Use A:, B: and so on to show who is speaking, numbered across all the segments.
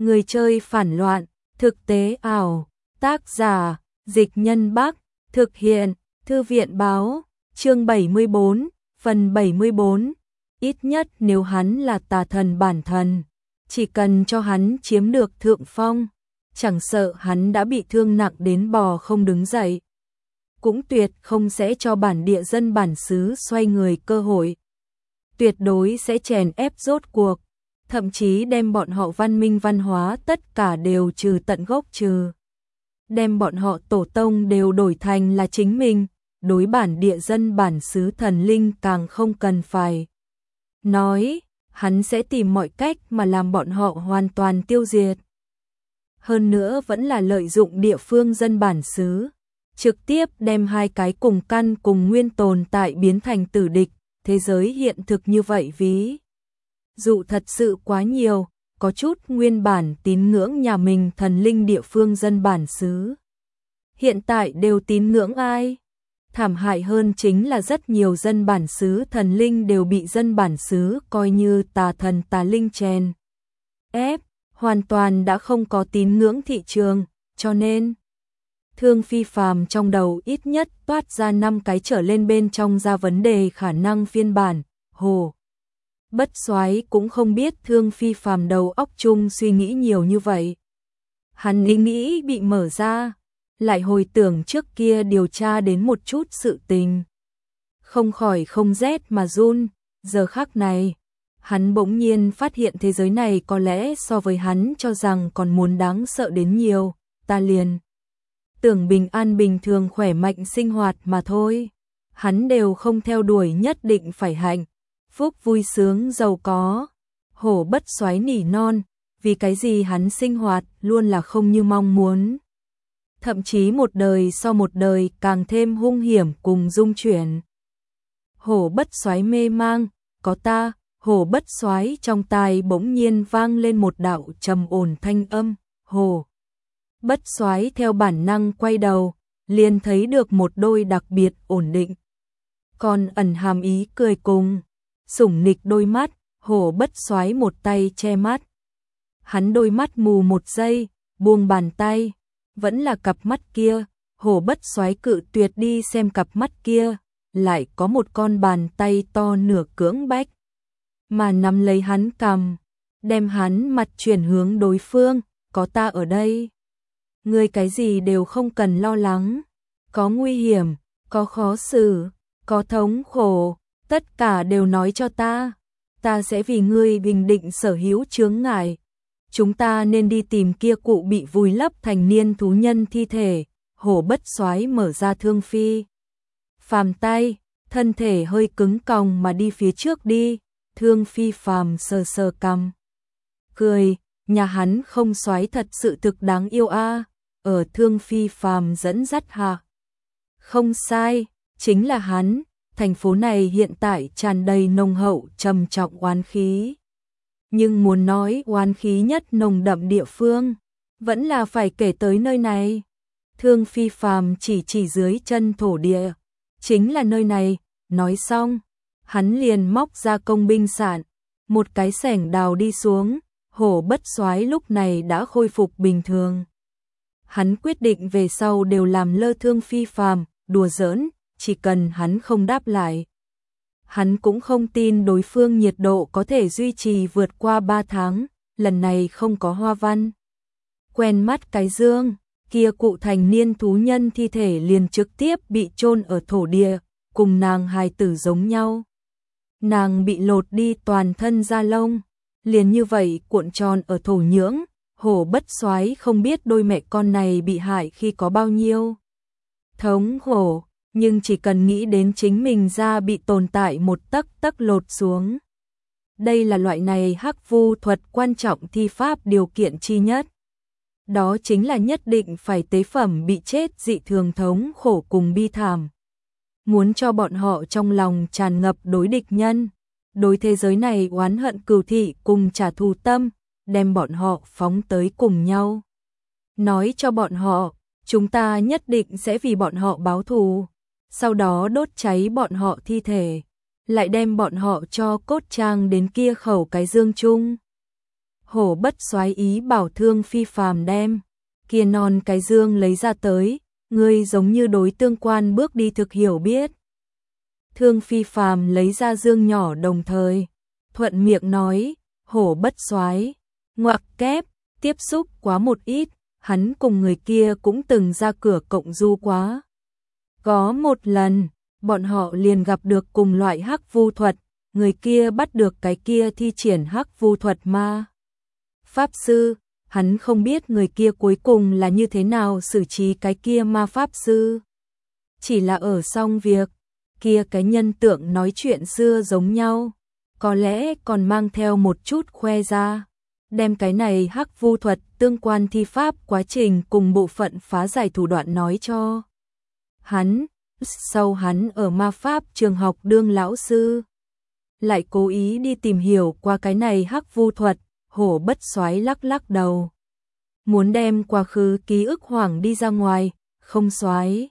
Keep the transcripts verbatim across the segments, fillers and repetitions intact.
A: Người chơi phản loạn, thực tế ảo, tác giả, Dịch Nhân Bắc, thực hiện, Thư viện báo, chương bảy mươi bốn, phần bảy mươi bốn. Ít nhất nếu hắn là tà thần bản thần, chỉ cần cho hắn chiếm được thượng phong, chẳng sợ hắn đã bị thương nặng đến bò không đứng dậy, cũng tuyệt không sẽ cho bản địa dân bản xứ xoay người cơ hội. Tuyệt đối sẽ chèn ép rốt cuộc, thậm chí đem bọn họ văn minh văn hóa tất cả đều trừ tận gốc trừ. Đem bọn họ tổ tông đều đổi thành là chính mình, đối bản địa dân bản xứ thần linh càng không cần phải nói, hắn sẽ tìm mọi cách mà làm bọn họ hoàn toàn tiêu diệt. Hơn nữa vẫn là lợi dụng địa phương dân bản xứ, trực tiếp đem hai cái cùng căn cùng nguyên tồn tại biến thành tử địch, thế giới hiện thực như vậy ví dụ thật sự quá nhiều, có chút nguyên bản tín ngưỡng nhà mình thần linh địa phương dân bản xứ. Hiện tại đều tín ngưỡng ai? Thảm hại hơn chính là rất nhiều dân bản xứ thần linh đều bị dân bản xứ coi như tà thần tà linh chèn ép, hoàn toàn đã không có tín ngưỡng thị trường, cho nên Thương Phi Phàm trong đầu ít nhất toát ra năm cái trở lên bên trong ra vấn đề khả năng phiên bản. Hồ Bất Soái cũng không biết Thương Phi Phàm đầu óc chung suy nghĩ nhiều như vậy. Hắn ý nghĩ bị mở ra, lại hồi tưởng trước kia điều tra đến một chút sự tình, không khỏi không rét mà run. Giờ khắc này, hắn bỗng nhiên phát hiện thế giới này có lẽ so với hắn cho rằng còn muốn đáng sợ đến nhiều. Ta liền tưởng bình an bình thường khỏe mạnh sinh hoạt mà thôi, hắn đều không theo đuổi nhất định phải hạnh phúc vui sướng giàu có. Hổ Bất Soái nỉ non, vì cái gì hắn sinh hoạt luôn là không như mong muốn, thậm chí một đời sau một đời càng thêm hung hiểm cùng dung chuyển. Hổ Bất Soái mê mang, có ta. Hổ Bất Soái trong tai bỗng nhiên vang lên một đạo trầm ổn thanh âm. Hổ Bất Soái theo bản năng quay đầu, liền thấy được một đôi đặc biệt ổn định, còn ẩn hàm ý cười cùng sủng nịch đôi mắt. Hổ Bất Soái một tay che mắt, hắn đôi mắt mù một giây, buông bàn tay, vẫn là cặp mắt kia. Hổ Bất Soái cự tuyệt đi xem cặp mắt kia, lại có một con bàn tay to nửa cưỡng bách mà nắm lấy hắn cằm, đem hắn mặt chuyển hướng đối phương. Có ta ở đây, ngươi cái gì đều không cần lo lắng, có nguy hiểm, có khó xử, có thống khổ, tất cả đều nói cho ta, ta sẽ vì ngươi bình định sở hữu chướng ngại. Chúng ta nên đi tìm kia cụ bị vùi lấp thành niên thú nhân thi thể. Hổ Bất Soái mở ra Thương Phi Phàm tay, thân thể hơi cứng còng mà đi phía trước đi. Thương Phi Phàm sờ sờ cằm, cười, nhà hắn không soái thật sự thực đáng yêu a. Ở Thương Phi Phàm dẫn dắt hạ, không sai, chính là hắn. Thành phố này hiện tại tràn đầy nồng hậu trầm trọng oán khí, nhưng muốn nói oán khí nhất nồng đậm địa phương, vẫn là phải kể tới nơi này. Thương Phi Phàm chỉ chỉ dưới chân thổ địa, chính là nơi này. Nói xong, hắn liền móc ra công binh sạn, một cái xẻng đào đi xuống. Hổ Bất Soái lúc này đã khôi phục bình thường. Hắn quyết định về sau đều làm lơ Thương Phi Phàm, đùa giỡn, chỉ cần hắn không đáp lại. Hắn cũng không tin đối phương nhiệt độ có thể duy trì vượt qua ba tháng, lần này không có hoa văn. Quen mắt cái dương, kia cụ thành niên thú nhân thi thể liền trực tiếp bị chôn ở thổ địa, cùng nàng hài tử giống nhau. Nàng bị lột đi toàn thân da lông, liền như vậy cuộn tròn ở thổ nhưỡng. Hổ Bất Soái không biết đôi mẹ con này bị hại khi có bao nhiêu thống khổ, nhưng chỉ cần nghĩ đến chính mình da bị tồn tại một tấc tấc lột xuống. Đây là loại này hắc vu thuật quan trọng thi pháp điều kiện chi nhất. Đó chính là nhất định phải tế phẩm bị chết dị thường thống khổ cùng bi thảm. Muốn cho bọn họ trong lòng tràn ngập đối địch nhân, đối thế giới này oán hận cừu thị cùng trả thù tâm, đem bọn họ phóng tới cùng nhau. Nói cho bọn họ, chúng ta nhất định sẽ vì bọn họ báo thù, sau đó đốt cháy bọn họ thi thể, lại đem bọn họ cho cốt trang đến kia khẩu cái dương chung. Hổ Bất Soái ý bảo Thương Phi Phàm đem kia non cái dương lấy ra tới, ngươi giống như đối tương quan bước đi thực hiểu biết. Thương Phi Phàm lấy ra dương nhỏ đồng thời thuận miệng nói, Hổ Bất Soái, ngoặc kép, tiếp xúc quá một ít, hắn cùng người kia cũng từng ra cửa cộng du quá. Có một lần, bọn họ liền gặp được cùng loại hắc vu thuật, người kia bắt được cái kia thi triển hắc vu thuật ma pháp sư, hắn không biết người kia cuối cùng là như thế nào xử trí cái kia ma pháp sư. Chỉ là ở xong việc, kia cái nhân tượng nói chuyện xưa giống nhau, có lẽ còn mang theo một chút khoe ra, đem cái này hắc vu thuật tương quan thi pháp quá trình cùng bộ phận phá giải thủ đoạn nói cho hắn. Sau hắn ở ma pháp trường học đương lão sư, lại cố ý đi tìm hiểu qua cái này hắc vu thuật. Hổ Bất Soái lắc lắc đầu, muốn đem quá khứ ký ức hoảng đi ra ngoài, không soái.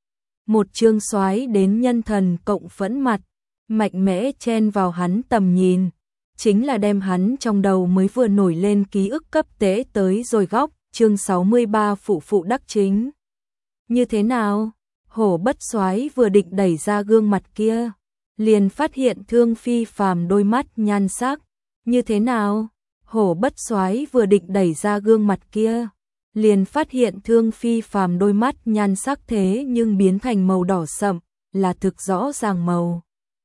A: Một chương soái đến nhân thần cộng phẫn mặt, mạnh mẽ chen vào hắn tầm nhìn, chính là đem hắn trong đầu mới vừa nổi lên ký ức cấp tế tới rồi góc. Chương sáu mươi ba phụ phụ đắc chính. Như thế nào? Hổ Bất Soái vừa định đẩy ra gương mặt kia, liền phát hiện Thương Phi Phàm đôi mắt nhan sắc. Như thế nào? Hổ Bất Soái vừa định đẩy ra gương mặt kia, liền phát hiện Thương Phi Phàm đôi mắt nhan sắc thế nhưng biến thành màu đỏ sậm, là thực rõ ràng màu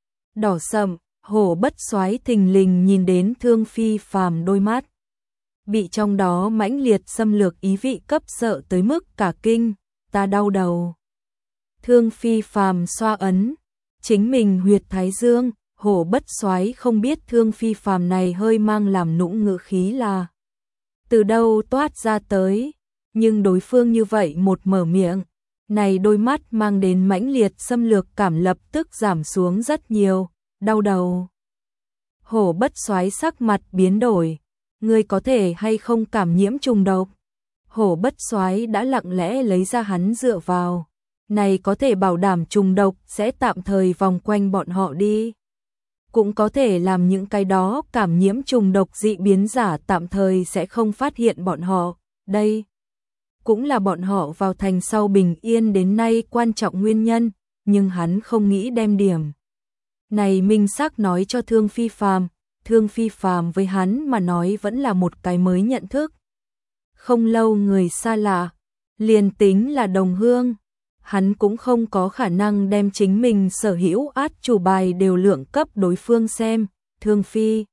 A: đỏ sậm. Hổ Bất Soái thình lình nhìn đến Thương Phi Phàm đôi mắt, bị trong đó mãnh liệt xâm lược ý vị cấp sợ tới mức cả kinh, ta đau đầu. Thương Phi Phàm xoa ấn chính mình huyệt thái dương. Hổ Bất Soái không biết Thương Phi Phàm này hơi mang làm nũng ngữ khí là từ đâu toát ra tới, nhưng đối phương như vậy một mở miệng, này đôi mắt mang đến mãnh liệt xâm lược cảm lập tức giảm xuống rất nhiều, đau đầu. Hổ Bất Soái sắc mặt biến đổi, ngươi có thể hay không cảm nhiễm trùng độc? Hổ Bất Soái đã lặng lẽ lấy ra hắn dựa vào, này có thể bảo đảm trùng độc sẽ tạm thời vòng quanh bọn họ đi, cũng có thể làm những cái đó cảm nhiễm trùng độc dị biến giả tạm thời sẽ không phát hiện bọn họ. Đây cũng là bọn họ vào thành sau bình yên đến nay quan trọng nguyên nhân, nhưng hắn không nghĩ đem điểm này minh xác nói cho Thương Phi Phàm. Thương Phi Phàm với hắn mà nói vẫn là một cái mới nhận thức. Không lâu người xa lạ, liền tính là đồng hương, hắn cũng không có khả năng đem chính mình sở hữu át chủ bài đều lượng cấp đối phương xem. Thương Phi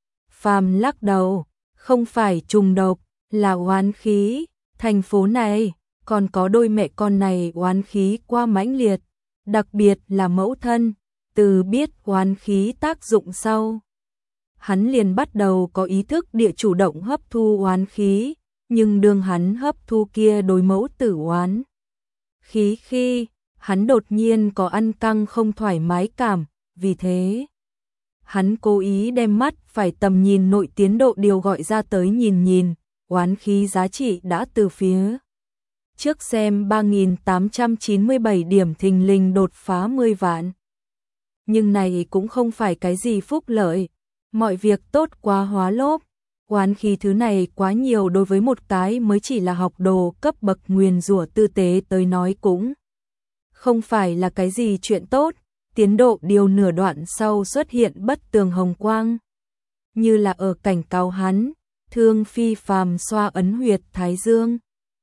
A: Phàm lắc đầu, không phải trùng độc, là oán khí. Thành phố này, còn có đôi mẹ con này oán khí quá mãnh liệt, đặc biệt là mẫu thân, từ biết oán khí tác dụng sau. Hắn liền bắt đầu có ý thức địa chủ động hấp thu oán khí, nhưng đương hắn hấp thu kia đối mẫu tử oán khí khi, hắn đột nhiên có ăn căng không thoải mái cảm, vì thế hắn cố ý đem mắt phải tầm nhìn nội tiến độ điều gọi ra tới nhìn nhìn, oán khí giá trị đã từ phía trước xem ba nghìn tám trăm chín mươi bảy điểm thình lình đột phá mười vạn. Nhưng này cũng không phải cái gì phúc lợi, mọi việc tốt quá hóa lốp, oán khí thứ này quá nhiều đối với một cái mới chỉ là học đồ cấp bậc nguyền rủa tư tế tới nói cũng không phải là cái gì chuyện tốt. Tiến độ điều nửa đoạn sau xuất hiện bất tường hồng quang, như là ở cảnh cáo hắn. Thương Phi Phàm xoa ấn huyệt thái dương,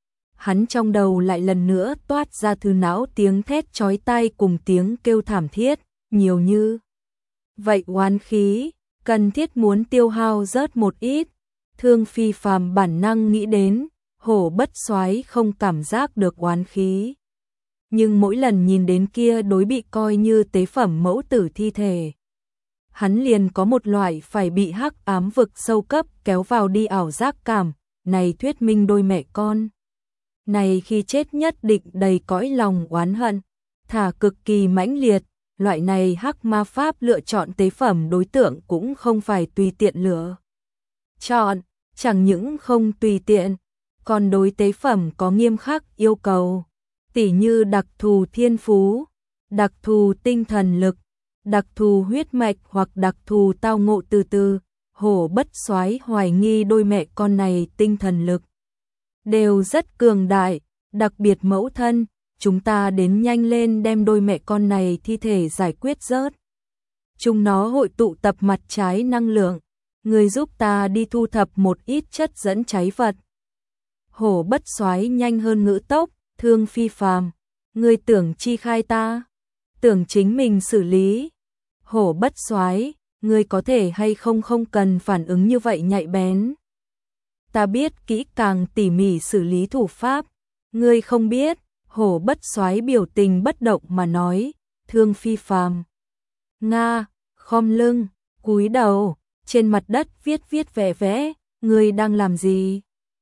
A: hắn trong đầu lại lần nữa toát ra thứ não tiếng thét chói tai cùng tiếng kêu thảm thiết, nhiều như vậy oán khí, cần thiết muốn tiêu hao rớt một ít. Thương Phi Phàm bản năng nghĩ đến, Hổ Bất Soái không cảm giác được oán khí, nhưng mỗi lần nhìn đến kia đối bị coi như tế phẩm mẫu tử thi thể, hắn liền có một loại phải bị hắc ám vực sâu cấp kéo vào đi ảo giác cảm. Này thuyết minh đôi mẹ con này khi chết nhất định đầy cõi lòng oán hận, thả cực kỳ mãnh liệt. Loại này hắc ma pháp lựa chọn tế phẩm đối tượng cũng không phải tùy tiện lựa chọn, chẳng những không tùy tiện, còn đối tế phẩm có nghiêm khắc yêu cầu, tỉ như đặc thù thiên phú, đặc thù tinh thần lực, đặc thù huyết mạch hoặc đặc thù tao ngộ từ từ. Hổ Bất Soái hoài nghi đôi mẹ con này tinh thần lực đều rất cường đại, đặc biệt mẫu thân, chúng ta đến nhanh lên đem đôi mẹ con này thi thể giải quyết rớt. Chúng nó hội tụ tập mặt trái năng lượng, người giúp ta đi thu thập một ít chất dẫn cháy vật. Hổ Bất Soái nhanh hơn ngữ tốc, Thương Phi Phàm, ngươi tưởng chi khai ta, tưởng chính mình xử lý. Hổ Bất Soái, ngươi có thể hay không không cần phản ứng như vậy nhạy bén. Ta biết kỹ càng tỉ mỉ xử lý thủ pháp, ngươi không biết. Hổ Bất Soái biểu tình bất động mà nói. Thương Phi Phàm, nga, khom lưng, cúi đầu, trên mặt đất viết viết vẽ vẽ, ngươi đang làm gì?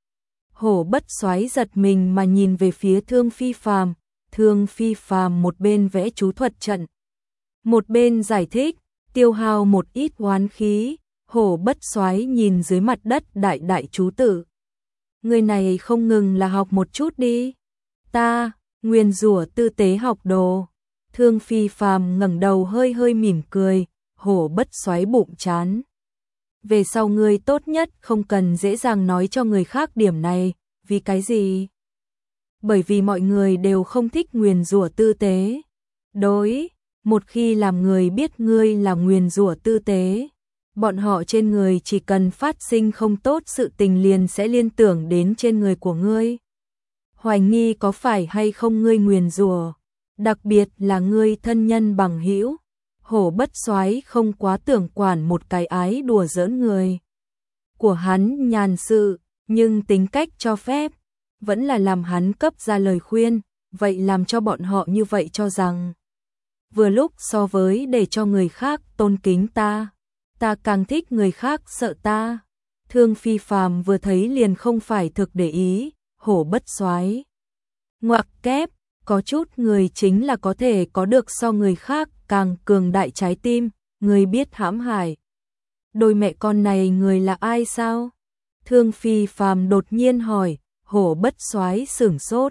A: Hổ Bất Soái giật mình mà nhìn về phía Thương Phi Phàm, Thương Phi Phàm một bên vẽ chú thuật trận, một bên giải thích, tiêu hao một ít oán khí. Hổ Bất Soái nhìn dưới mặt đất đại đại chú tử. Người này không ngừng là học một chút đi. Ta, nguyền rủa tư tế học đồ. Thương Phi Phàm ngẩng đầu hơi hơi mỉm cười. Hổ Bất Soái bụng chán. Về sau ngươi tốt nhất không cần dễ dàng nói cho người khác điểm này. Vì cái gì? Bởi vì mọi người đều không thích nguyền rủa tư tế. Đối, một khi làm người biết ngươi là nguyền rủa tư tế, bọn họ trên người chỉ cần phát sinh không tốt sự tình liền sẽ liên tưởng đến trên người của ngươi. Hoài nghi có phải hay không ngươi nguyền rủa, đặc biệt là ngươi thân nhân bằng hữu. Hổ Bất Soái không quá tưởng quản một cái ái đùa giỡn người của hắn nhàn sự, nhưng tính cách cho phép, vẫn là làm hắn cấp ra lời khuyên, vậy làm cho bọn họ như vậy cho rằng vừa lúc so với để cho người khác tôn kính ta, ta càng thích người khác sợ ta. Thương Phi Phàm vừa thấy liền không phải thực để ý. Hổ Bất Soái ngoặc kép, có chút người chính là có thể có được so người khác càng cường đại trái tim, người biết hãm hại đôi mẹ con này người là ai sao? Thương Phi Phàm đột nhiên hỏi. Hổ Bất Soái sửng sốt.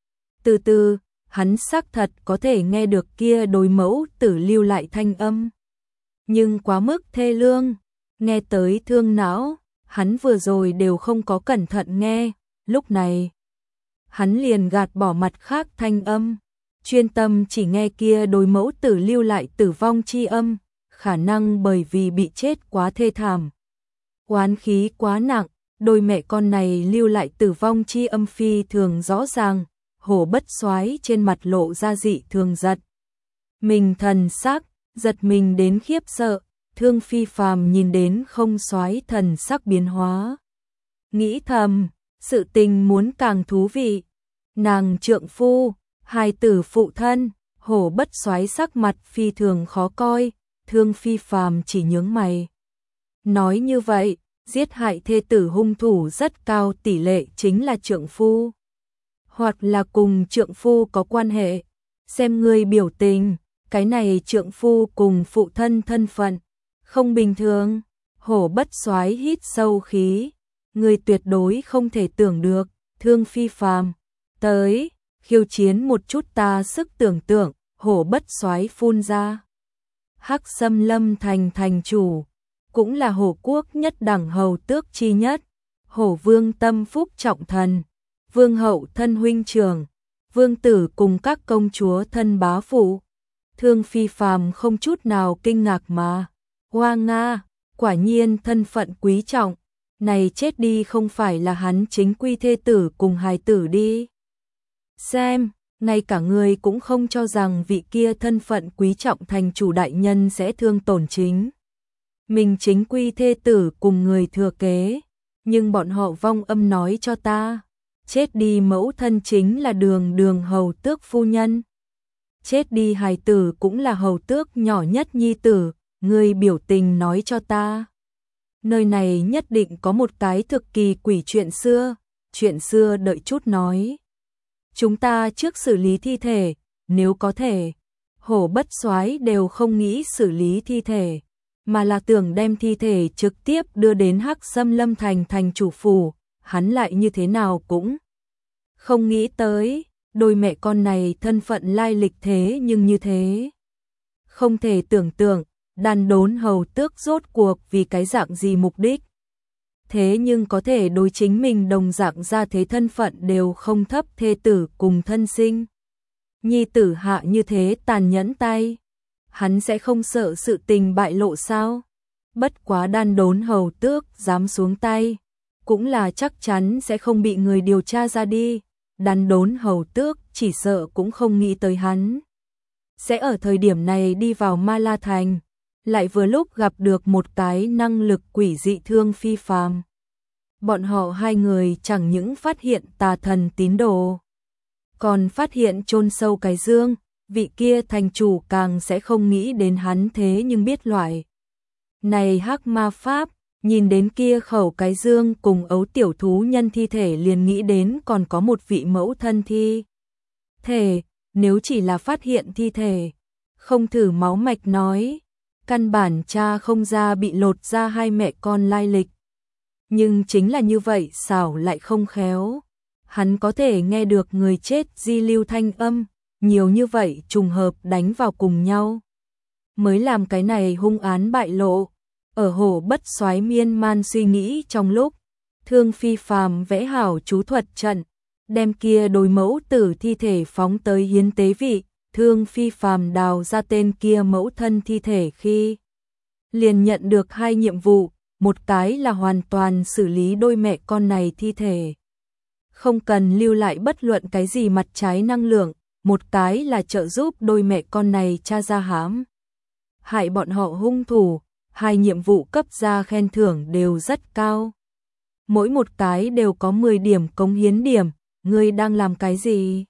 A: Từ từ, hắn xác thật có thể nghe được kia đôi mẫu tử lưu lại thanh âm, nhưng quá mức thê lương, nghe tới thương não. Hắn vừa rồi đều không có cẩn thận nghe, lúc này hắn liền gạt bỏ mặt khác thanh âm, chuyên tâm chỉ nghe kia đôi mẫu tử lưu lại tử vong chi âm, khả năng bởi vì bị chết quá thê thảm, oán khí quá nặng, đôi mẹ con này lưu lại tử vong chi âm phi thường rõ ràng. Hổ Bất Soái trên mặt lộ ra dị thường giật mình thần sắc, giật mình đến khiếp sợ. Thương Phi Phàm nhìn đến không Soái thần sắc biến hóa, nghĩ thầm, sự tình muốn càng thú vị. Nàng trượng phu, hài tử phụ thân. Hổ Bất Soái sắc mặt phi thường khó coi. Thương Phi Phàm chỉ nhướng mày, nói như vậy, giết hại thê tử hung thủ rất cao tỷ lệ chính là trượng phu, hoặc là cùng trượng phu có quan hệ. Xem ngươi biểu tình, cái này trượng phu cùng phụ thân thân phận không bình thường. Hổ Bất Soái hít sâu khí, ngươi tuyệt đối không thể tưởng được. Thương Phi Phàm, tới, khiêu chiến một chút ta sức tưởng tượng. Hổ Bất Soái phun ra. Hắc Xâm Lâm thành thành chủ, cũng là hổ quốc nhất đẳng hầu tước chi nhất, hổ vương tâm phúc trọng thần, vương hậu thân huynh trưởng, vương tử cùng các công chúa thân bá phụ. Thương Phi Phàm không chút nào kinh ngạc mà, hoa nga, quả nhiên thân phận quý trọng, này chết đi không phải là hắn chính quy thê tử cùng hài tử đi. Xem, ngay cả người cũng không cho rằng vị kia thân phận quý trọng thành chủ đại nhân sẽ thương tổn chính mình chính quy thê tử cùng người thừa kế, nhưng bọn họ vong âm nói cho ta, chết đi mẫu thân chính là đường đường hầu tước phu nhân, chết đi hài tử cũng là hầu tước nhỏ nhất nhi tử. Người biểu tình nói cho ta, nơi này nhất định có một cái thực kỳ quỷ chuyện xưa. Chuyện xưa đợi chút nói, chúng ta trước xử lý thi thể, nếu có thể. Hổ Bất Soái đều không nghĩ xử lý thi thể, mà là tưởng đem thi thể trực tiếp đưa đến Hắc Xâm Lâm thành thành chủ phủ. Hắn lại như thế nào cũng không nghĩ tới, đôi mẹ con này thân phận lai lịch thế nhưng như thế. Không thể tưởng tượng, đàn đốn hầu tước rốt cuộc vì cái dạng gì mục đích. Thế nhưng có thể đối chính mình đồng dạng ra thế thân phận đều không thấp thê tử cùng thân sinh. Nhi tử hạ như thế tàn nhẫn tay, hắn sẽ không sợ sự tình bại lộ sao? Bất quá đàn đốn hầu tước dám xuống tay, cũng là chắc chắn sẽ không bị người điều tra ra đi. Đàn đốn hầu tước chỉ sợ cũng không nghĩ tới hắn sẽ ở thời điểm này đi vào Ma La Thành, lại vừa lúc gặp được một cái năng lực quỷ dị Thương Phi phàm. Bọn họ hai người chẳng những phát hiện tà thần tín đồ, còn phát hiện chôn sâu cái dương, vị kia thành chủ càng sẽ không nghĩ đến hắn thế nhưng biết loại này hắc ma pháp, nhìn đến kia khẩu cái dương cùng ấu tiểu thú nhân thi thể liền nghĩ đến còn có một vị mẫu thân thi thể, nếu chỉ là phát hiện thi thể, không thử máu mạch nói, căn bản cha không ra bị lột ra hai mẹ con lai lịch. Nhưng chính là như vậy xảo lại không khéo, hắn có thể nghe được người chết di lưu thanh âm, nhiều như vậy trùng hợp đánh vào cùng nhau, mới làm cái này hung án bại lộ. Ở Hổ Bất Soái miên man suy nghĩ trong lúc, Thương Phi phàm vẽ hảo chú thuật trận, đem kia đối mẫu tử thi thể phóng tới hiến tế vị. Thương Phi phàm đào ra tên kia mẫu thân thi thể khi liền nhận được hai nhiệm vụ, một cái là hoàn toàn xử lý đôi mẹ con này thi thể, không cần lưu lại bất luận cái gì mặt trái năng lượng, một cái là trợ giúp đôi mẹ con này tra ra hãm hại bọn họ hung thủ. Hai nhiệm vụ cấp ra khen thưởng đều rất cao, mỗi một cái đều có mười điểm cống hiến điểm. Ngươi đang làm cái gì?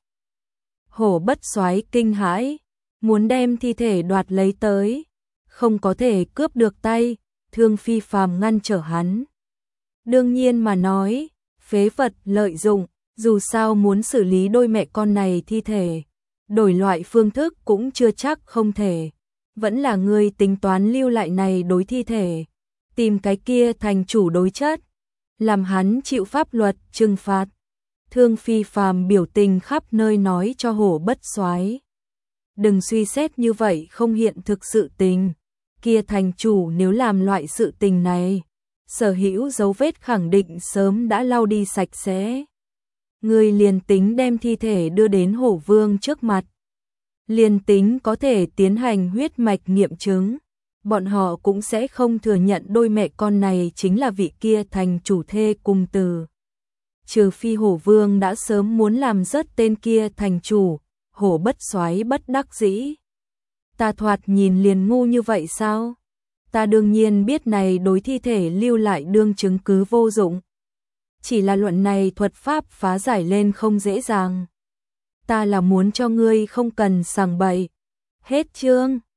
A: Hổ Bất Soái kinh hãi, muốn đem thi thể đoạt lấy tới, không có thể cướp được tay. Thương Phi phàm ngăn trở hắn. Đương nhiên mà nói, phế vật lợi dụng, dù sao muốn xử lý đôi mẹ con này thi thể, đổi loại phương thức cũng chưa chắc không thể. Vẫn là ngươi tính toán lưu lại này đối thi thể, tìm cái kia thành chủ đối chất, làm hắn chịu pháp luật trừng phạt. Thương Phi phàm biểu tình khắp nơi nói cho Hổ Bất Soái, đừng suy xét như vậy không hiện thực sự tình, kia thành chủ nếu làm loại sự tình này, sở hữu dấu vết khẳng định sớm đã lau đi sạch sẽ. Ngươi liền tính đem thi thể đưa đến Hổ Vương trước mặt, liền tính có thể tiến hành huyết mạch nghiệm chứng, bọn họ cũng sẽ không thừa nhận đôi mẹ con này chính là vị kia thành chủ thê cùng từ. Trừ phi Hổ Vương đã sớm muốn làm rớt tên kia thành chủ. Hổ Bất Soái bất đắc dĩ. Ta thoạt nhìn liền ngu như vậy sao? Ta đương nhiên biết này đối thi thể lưu lại đương chứng cứ vô dụng. Chỉ là luận này thuật pháp phá giải lên không dễ dàng. Ta là muốn cho ngươi không cần sằng bậy. Hết chương.